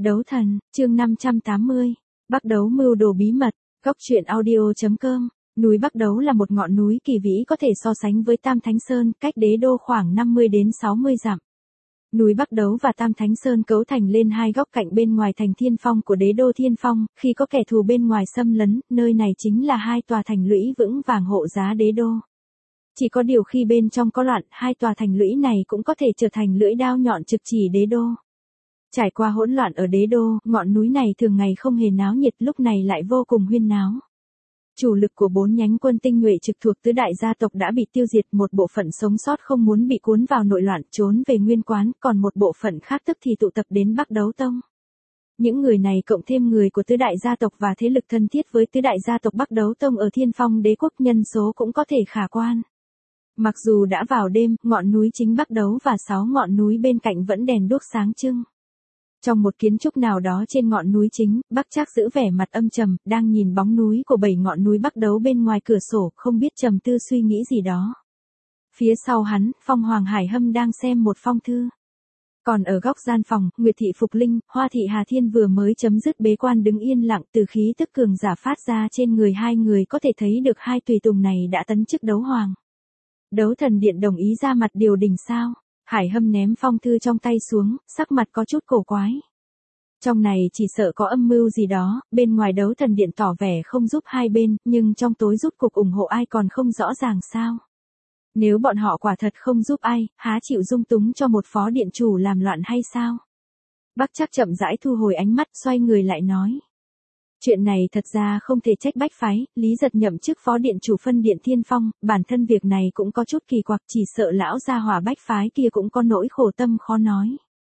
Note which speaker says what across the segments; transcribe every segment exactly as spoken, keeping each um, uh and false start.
Speaker 1: Đấu thần, chương năm trăm tám mươi. Bắc Đấu mưu đồ bí mật, góc truyện audio.com. Núi Bắc Đấu là một ngọn núi kỳ vĩ có thể so sánh với Tam Thánh Sơn, cách đế đô khoảng năm mươi đến sáu mươi dặm. Núi Bắc Đấu và Tam Thánh Sơn cấu thành lên hai góc cạnh bên ngoài thành Thiên Phong của đế đô Thiên Phong, khi có kẻ thù bên ngoài xâm lấn, nơi này chính là hai tòa thành lũy vững vàng hộ giá đế đô. Chỉ có điều khi bên trong có loạn, hai tòa thành lũy này cũng có thể trở thành lưỡi đao nhọn trực chỉ đế đô. Trải qua hỗn loạn ở đế đô, ngọn núi này thường ngày không hề náo nhiệt, lúc này lại vô cùng huyên náo. Chủ lực của bốn nhánh quân tinh nhuệ trực thuộc tứ đại gia tộc đã bị tiêu diệt, một bộ phận sống sót không muốn bị cuốn vào nội loạn trốn về nguyên quán, còn một bộ phận khác tức thì tụ tập đến Bắc Đấu Tông. Những người này cộng thêm người của tứ đại gia tộc và thế lực thân thiết với tứ đại gia tộc Bắc Đấu Tông ở Thiên Phong đế quốc, nhân số cũng có thể khả quan. Mặc dù đã vào đêm, ngọn núi chính Bắc Đấu và sáu ngọn núi bên cạnh vẫn đèn đuốc sáng trưng. Trong một kiến trúc nào đó trên ngọn núi chính, Bắc Trác giữ vẻ mặt âm trầm, đang nhìn bóng núi của bảy ngọn núi Bắc Đấu bên ngoài cửa sổ, không biết trầm tư suy nghĩ gì đó. Phía sau hắn, Phong Hoàng Hải Hâm đang xem một phong thư. Còn ở góc gian phòng, Nguyệt Thị Phục Linh, Hoa Thị Hà Thiên vừa mới chấm dứt bế quan đứng yên lặng, từ khí tức cường giả phát ra trên người hai người có thể thấy được hai tùy tùng này đã tấn chức đấu hoàng. Đấu thần điện đồng ý ra mặt điều đình sao? Hải Hâm ném phong thư trong tay xuống, sắc mặt có chút cổ quái. Trong này chỉ sợ có âm mưu gì đó, bên ngoài đấu thần điện tỏ vẻ không giúp hai bên, nhưng trong tối rút cục ủng hộ ai còn không rõ ràng sao? Nếu bọn họ quả thật không giúp ai, há chịu dung túng cho một phó điện chủ làm loạn hay sao? Bắc Trác chậm rãi thu hồi ánh mắt, xoay người lại nói. Chuyện này thật ra không thể trách Bách Phái, Lý Giật nhậm chức phó điện chủ phân điện Thiên Phong, bản thân việc này cũng có chút kỳ quặc, chỉ sợ lão gia hỏa Bách Phái kia cũng có nỗi khổ tâm khó nói.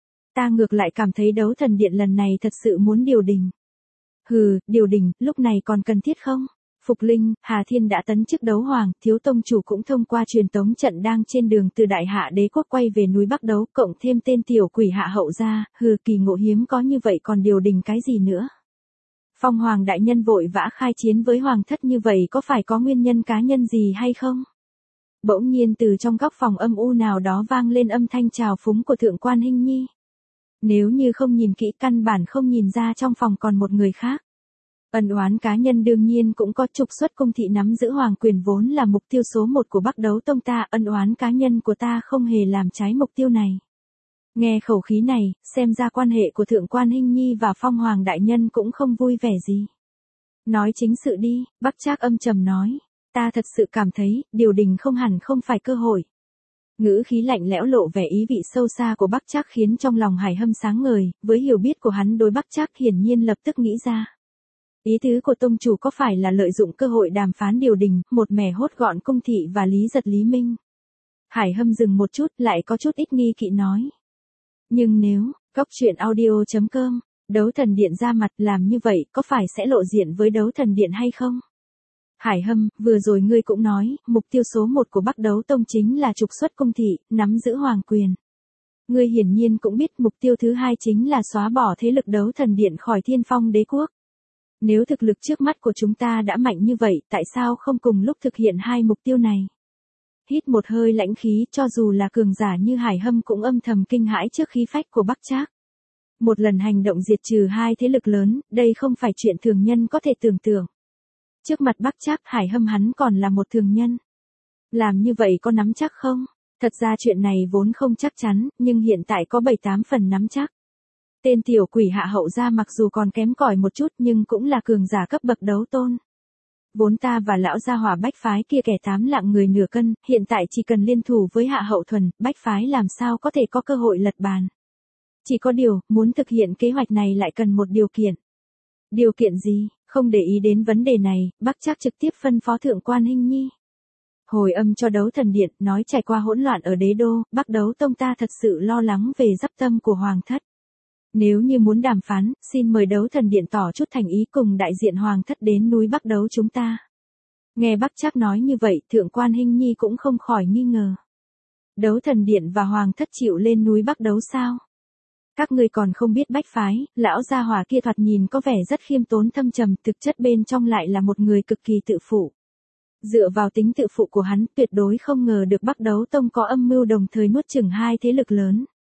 Speaker 1: Ta ngược lại cảm thấy đấu thần điện lần này thật sự muốn điều đình. Hừ, điều đình, lúc này còn cần thiết không? Phục Linh, Hà Thiên đã tấn chức đấu hoàng, thiếu tông chủ cũng thông qua truyền tống trận đang trên đường từ Đại Hạ đế quốc quay về núi Bắc Đấu, cộng thêm tên tiểu quỷ Hạ Hậu ra, hừ, kỳ ngộ hiếm có như vậy còn điều đình cái gì nữa? Phong Hoàng đại nhân vội vã khai chiến với Hoàng thất như vậy có phải có nguyên nhân cá nhân gì hay không? Bỗng nhiên từ trong góc phòng âm u nào đó vang lên âm thanh trào phúng của Thượng quan Hinh Nhi. Nếu như không nhìn kỹ căn bản không nhìn ra trong phòng còn một người khác. Ân oán cá nhân đương nhiên cũng có, trục xuất cung thị nắm giữ hoàng quyền vốn là mục tiêu số một của Bắc Đấu Tông ta, ân oán cá nhân của ta không hề làm trái mục tiêu này. Nghe khẩu khí này, xem ra quan hệ của Thượng quan Hinh Nhi và Phong Hoàng đại nhân cũng không vui vẻ gì. Nói chính sự đi, Bắc Trác âm trầm nói, ta thật sự cảm thấy, điều đình không hẳn không phải cơ hội. Ngữ khí lạnh lẽo lộ vẻ ý vị sâu xa của Bắc Trác khiến trong lòng Hải Hâm sáng ngời, với hiểu biết của hắn đối Bắc Trác hiển nhiên lập tức nghĩ ra. Ý tứ của tông chủ có phải là lợi dụng cơ hội đàm phán điều đình, một mẻ hốt gọn cung thị và Lý Giật Lý Minh? Hải Hâm dừng một chút, lại có chút ít nghi kỵ nói. Nhưng nếu, góc truyện audio.com, đấu thần điện ra mặt làm như vậy có phải sẽ lộ diện với đấu thần điện hay không? Hải Hâm, vừa rồi ngươi cũng nói, mục tiêu số một của Bắc Đấu Tông chính là trục xuất cung thị, nắm giữ hoàng quyền. Ngươi hiển nhiên cũng biết mục tiêu thứ hai chính là xóa bỏ thế lực đấu thần điện khỏi Thiên Phong đế quốc. Nếu thực lực trước mắt của chúng ta đã mạnh như vậy, tại sao không cùng lúc thực hiện hai mục tiêu này? Hít một hơi lãnh khí, cho dù là cường giả như Hải Hâm cũng âm thầm kinh hãi trước khí phách của Bắc Trác. Một lần hành động diệt trừ hai thế lực lớn, đây không phải chuyện thường nhân có thể tưởng tượng. Trước mặt Bắc Trác, Hải Hâm hắn còn là một thường nhân. Làm như vậy có nắm chắc không? Thật ra chuyện này vốn không chắc chắn, nhưng hiện tại có bảy tám phần nắm chắc. Tên tiểu quỷ Hạ Hậu gia mặc dù còn kém cỏi một chút nhưng cũng là cường giả cấp bậc đấu tôn. Vốn ta và lão gia hỏa Bách Phái kia kẻ tám lạng người nửa cân, hiện tại chỉ cần liên thủ với Hạ Hậu thuần, Bách Phái làm sao có thể có cơ hội lật bàn. Chỉ có điều, muốn thực hiện kế hoạch này lại cần một điều kiện. Điều kiện gì? Không để ý đến vấn đề này, Bắc Trác trực tiếp phân phó Thượng quan Hinh Nhi. Hồi âm cho đấu thần điện, nói trải qua hỗn loạn ở đế đô, Bắc Đấu Tông ta thật sự lo lắng về giáp tâm của Hoàng thất. Nếu như muốn đàm phán, xin mời đấu thần điện tỏ chút thành ý cùng đại diện Hoàng thất đến núi Bắc Đấu chúng ta. Nghe Bắc Trác nói như vậy, Thượng quan Hinh Nhi cũng không khỏi nghi ngờ. Đấu thần điện và Hoàng thất chịu lên núi Bắc Đấu sao? Các ngươi còn không biết Bách Phái, lão gia hỏa kia thoạt nhìn có vẻ rất khiêm tốn thâm trầm, thực chất bên trong lại là một người cực kỳ tự phụ. Dựa vào tính tự phụ của hắn, tuyệt đối không ngờ được Bắc Đấu Tông có âm mưu đồng thời nuốt chửng hai thế lực lớn.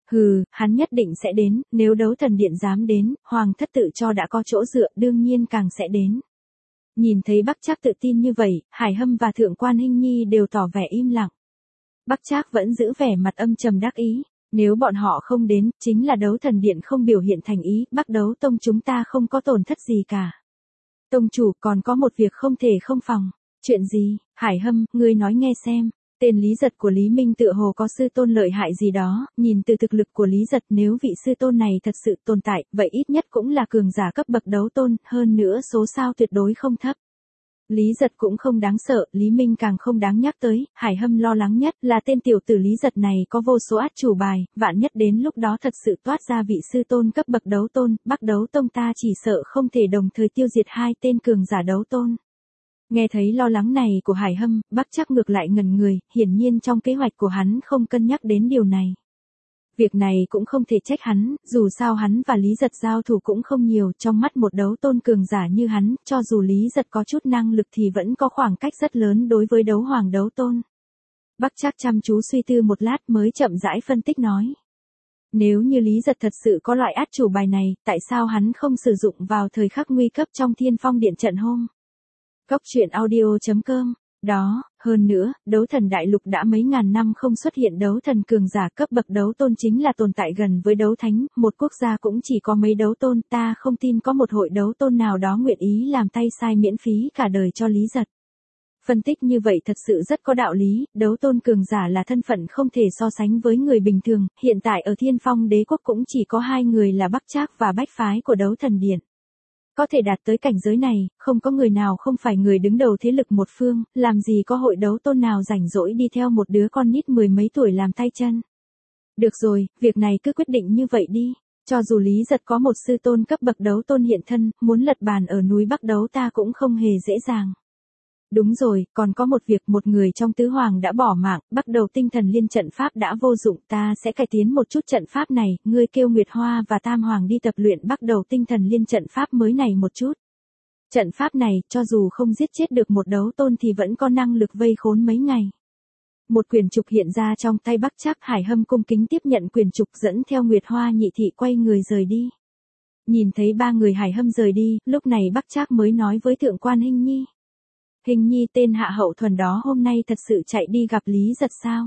Speaker 1: Hừ, hắn nhất định sẽ đến, nếu đấu thần điện dám đến, hoàng thất tự cho đã có chỗ dựa đương nhiên càng sẽ đến. Nhìn thấy Bắc Trác tự tin như vậy, Hải Hâm và Thượng quan Hinh Nhi đều tỏ vẻ im lặng. Bắc Trác vẫn giữ vẻ mặt âm trầm đắc ý, nếu bọn họ không đến, chính là đấu thần điện không biểu hiện thành ý, Bắc Đấu Tông chúng ta không có tổn thất gì cả. Tông chủ còn có một việc không thể không phòng. Chuyện gì? Hải Hâm, ngươi nói nghe xem. Tên Lý Giật của Lý Minh tựa hồ có sư tôn lợi hại gì đó, nhìn từ thực lực của Lý Giật nếu vị sư tôn này thật sự tồn tại, vậy ít nhất cũng là cường giả cấp bậc đấu tôn, hơn nữa số sao tuyệt đối không thấp. Lý Giật cũng không đáng sợ, Lý Minh càng không đáng nhắc tới, Hải Hâm lo lắng nhất là tên tiểu tử Lý Giật này có vô số át chủ bài, vạn nhất đến lúc đó thật sự toát ra vị sư tôn cấp bậc đấu tôn, Bắc Đấu Tông ta chỉ sợ không thể đồng thời tiêu diệt hai tên cường giả đấu tôn. Nghe thấy lo lắng này của Hải Hâm, Bắc Trác ngược lại ngẩn người, hiển nhiên trong kế hoạch của hắn không cân nhắc đến điều này. Việc này cũng không thể trách hắn, dù sao hắn và Lý Giật giao thủ cũng không nhiều, trong mắt một đấu tôn cường giả như hắn, cho dù Lý Giật có chút năng lực thì vẫn có khoảng cách rất lớn đối với đấu hoàng đấu tôn. Bắc Trác chăm chú suy tư một lát mới chậm rãi phân tích nói. Nếu như Lý Giật thật sự có loại át chủ bài này, tại sao hắn không sử dụng vào thời khắc nguy cấp trong Thiên Phong Điện trận hôm? Cốc truyện audio chấm com. Đó, hơn nữa, đấu thần đại lục đã mấy ngàn năm không xuất hiện đấu thần cường giả cấp bậc đấu tôn chính là tồn tại gần với đấu thánh, một quốc gia cũng chỉ có mấy đấu tôn, ta không tin có một hội đấu tôn nào đó nguyện ý làm tay sai miễn phí cả đời cho Lý Giật. Phân tích như vậy thật sự rất có đạo lý, đấu tôn cường giả là thân phận không thể so sánh với người bình thường, hiện tại ở Thiên Phong Đế quốc cũng chỉ có hai người là Bắc Trác và Bách Phái của đấu thần điện. Có thể đạt tới cảnh giới này, không có người nào không phải người đứng đầu thế lực một phương, làm gì có hội đấu tôn nào rảnh rỗi đi theo một đứa con nít mười mấy tuổi làm tay chân. Được rồi, việc này cứ quyết định như vậy đi, cho dù Lý Giật có một sư tôn cấp bậc đấu tôn hiện thân, muốn lật bàn ở núi Bắc Đấu ta cũng không hề dễ dàng. Đúng rồi, còn có một việc một người trong tứ hoàng đã bỏ mạng, bắt đầu tinh thần liên trận pháp đã vô dụng, ta sẽ cải tiến một chút trận pháp này, ngươi kêu Nguyệt Hoa và Tam Hoàng đi tập luyện bắt đầu tinh thần liên trận pháp mới này một chút. Trận pháp này, cho dù không giết chết được một đấu tôn thì vẫn có năng lực vây khốn mấy ngày. Một quyển trục hiện ra trong tay Bắc Trác, Hải Hâm cung kính tiếp nhận quyển trục dẫn theo Nguyệt Hoa nhị thị quay người rời đi. Nhìn thấy ba người Hải Hâm rời đi, lúc này Bắc Trác mới nói với Thượng quan Hinh Nhi. Hình Nhi tên Hạ Hậu Thuần đó hôm nay thật sự chạy đi gặp Lý Giật sao?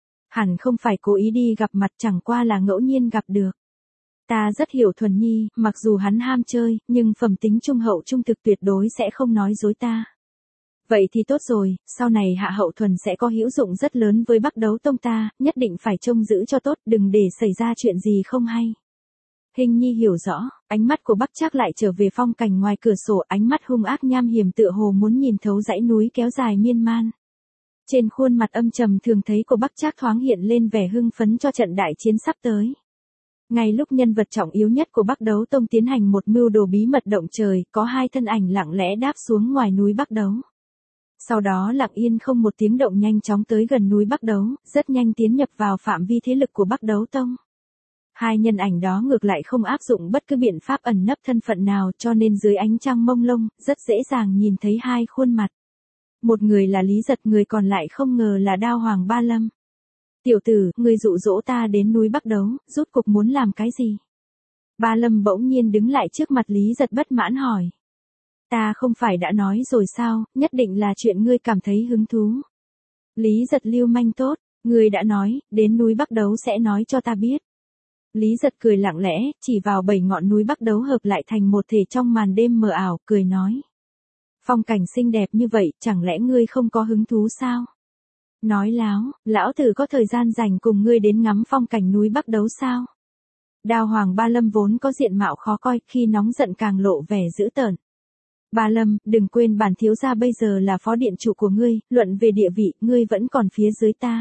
Speaker 1: Hẳn không phải cố ý đi gặp mặt, chẳng qua là ngẫu nhiên gặp được. Ta rất hiểu Thuần Nhi, mặc dù hắn ham chơi, nhưng phẩm tính trung hậu trung thực tuyệt đối sẽ không nói dối ta. Vậy thì tốt rồi, sau này Hạ Hậu Thuần sẽ có hữu dụng rất lớn với Bắc Đấu Tông ta, nhất định phải trông giữ cho tốt, đừng để xảy ra chuyện gì không hay. Hình Nhi hiểu rõ, ánh mắt của Bắc Trác lại trở về phong cảnh ngoài cửa sổ, ánh mắt hung ác nham hiểm tựa hồ muốn nhìn thấu dãy núi kéo dài miên man. Trên khuôn mặt âm trầm thường thấy của Bắc Trác thoáng hiện lên vẻ hưng phấn cho trận đại chiến sắp tới. Ngay lúc nhân vật trọng yếu nhất của Bắc Đấu Tông tiến hành một mưu đồ bí mật động trời, có hai thân ảnh lặng lẽ đáp xuống ngoài núi Bắc Đấu. Sau đó lặng yên không một tiếng động nhanh chóng tới gần núi Bắc Đấu, rất nhanh tiến nhập vào phạm vi thế lực của Bắc Đấu Tông. Hai nhân ảnh đó ngược lại không áp dụng bất cứ biện pháp ẩn nấp thân phận nào, cho nên dưới ánh trăng mông lung, rất dễ dàng nhìn thấy hai khuôn mặt. Một người là Lý Giật, người còn lại không ngờ là Đao Hoàng Ba Lâm. Tiểu tử, ngươi dụ dỗ ta đến núi Bắc Đấu, rốt cuộc muốn làm cái gì? Ba Lâm bỗng nhiên đứng lại trước mặt Lý Giật bất mãn hỏi. Ta không phải đã nói rồi sao, nhất định là chuyện ngươi cảm thấy hứng thú. Lý Giật lưu manh tốt, ngươi đã nói, đến núi Bắc Đấu sẽ nói cho ta biết. Lý Giật cười lặng lẽ, chỉ vào bảy ngọn núi Bắc Đấu hợp lại thành một thể trong màn đêm mờ ảo, cười nói. Phong cảnh xinh đẹp như vậy, chẳng lẽ ngươi không có hứng thú sao? Nói láo, lão tử có thời gian rảnh cùng ngươi đến ngắm phong cảnh núi Bắc Đấu sao? Đao Hoàng Ba Lâm vốn có diện mạo khó coi, khi nóng giận càng lộ vẻ dữ tợn. Ba Lâm, đừng quên bản thiếu gia bây giờ là phó điện chủ của ngươi, luận về địa vị, ngươi vẫn còn phía dưới ta.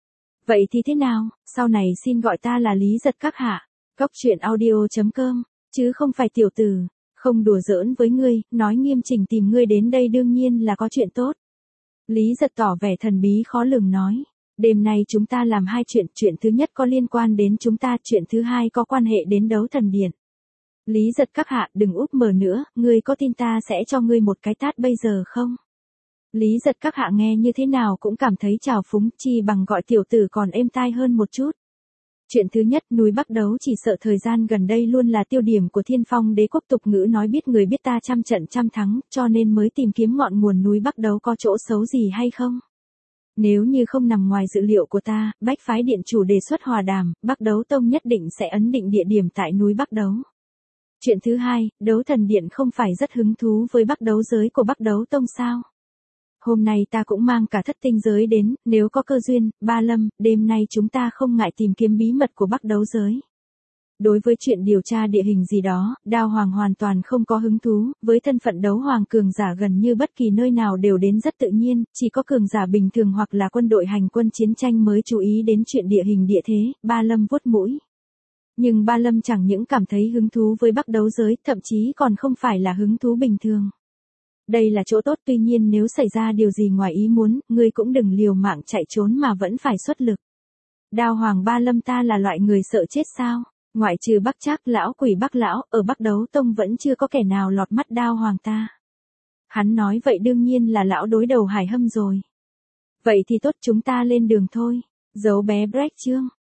Speaker 1: Vậy thì thế nào, sau này xin gọi ta là Lý Giật các hạ. Cốc truyện audio chấm com, chứ không phải tiểu tử. Không đùa giỡn với ngươi, nói nghiêm chỉnh tìm ngươi đến đây đương nhiên là có chuyện tốt. Lý Giật tỏ vẻ thần bí khó lường nói. Đêm nay chúng ta làm hai chuyện, chuyện thứ nhất có liên quan đến chúng ta, chuyện thứ hai có quan hệ đến đấu thần điện. Lý Giật các hạ, đừng úp mở nữa, ngươi có tin ta sẽ cho ngươi một cái tát bây giờ không? Lý Giật các hạ nghe như thế nào cũng cảm thấy trào phúng, chi bằng gọi tiểu tử còn êm tai hơn một chút. Chuyện thứ nhất, núi Bắc Đấu chỉ sợ thời gian gần đây luôn là tiêu điểm của Thiên Phong Đế quốc, tục ngữ nói biết người biết ta trăm trận trăm thắng, cho nên mới tìm kiếm ngọn nguồn núi Bắc Đấu có chỗ xấu gì hay không. Nếu như không nằm ngoài dự liệu của ta, Bách phái điện chủ đề xuất hòa đàm, Bắc Đấu Tông nhất định sẽ ấn định địa điểm tại núi Bắc Đấu. Chuyện thứ hai, Đấu Thần Điện không phải rất hứng thú với Bắc Đấu giới của Bắc Đấu Tông sao? Hôm nay ta cũng mang cả thất tinh giới đến, nếu có cơ duyên, Ba Lâm, đêm nay chúng ta không ngại tìm kiếm bí mật của Bắc Đấu giới. Đối với chuyện điều tra địa hình gì đó, Đao Hoàng hoàn toàn không có hứng thú, với thân phận đấu hoàng cường giả gần như bất kỳ nơi nào đều đến rất tự nhiên, chỉ có cường giả bình thường hoặc là quân đội hành quân chiến tranh mới chú ý đến chuyện địa hình địa thế. Ba Lâm vuốt mũi. Nhưng Ba Lâm chẳng những cảm thấy hứng thú với Bắc Đấu giới, thậm chí còn không phải là hứng thú bình thường. Đây là chỗ tốt, tuy nhiên nếu xảy ra điều gì ngoài ý muốn, ngươi cũng đừng liều mạng chạy trốn mà vẫn phải xuất lực. Đao Hoàng Ba Lâm, ta là loại người sợ chết sao? Ngoại trừ Bắc Trác lão quỷ Bắc lão, ở Bắc Đấu Tông vẫn chưa có kẻ nào lọt mắt Đao Hoàng ta. Hắn nói vậy đương nhiên là lão đối đầu Hải Hâm rồi. Vậy thì tốt, chúng ta lên đường thôi. Dấu bé break chương.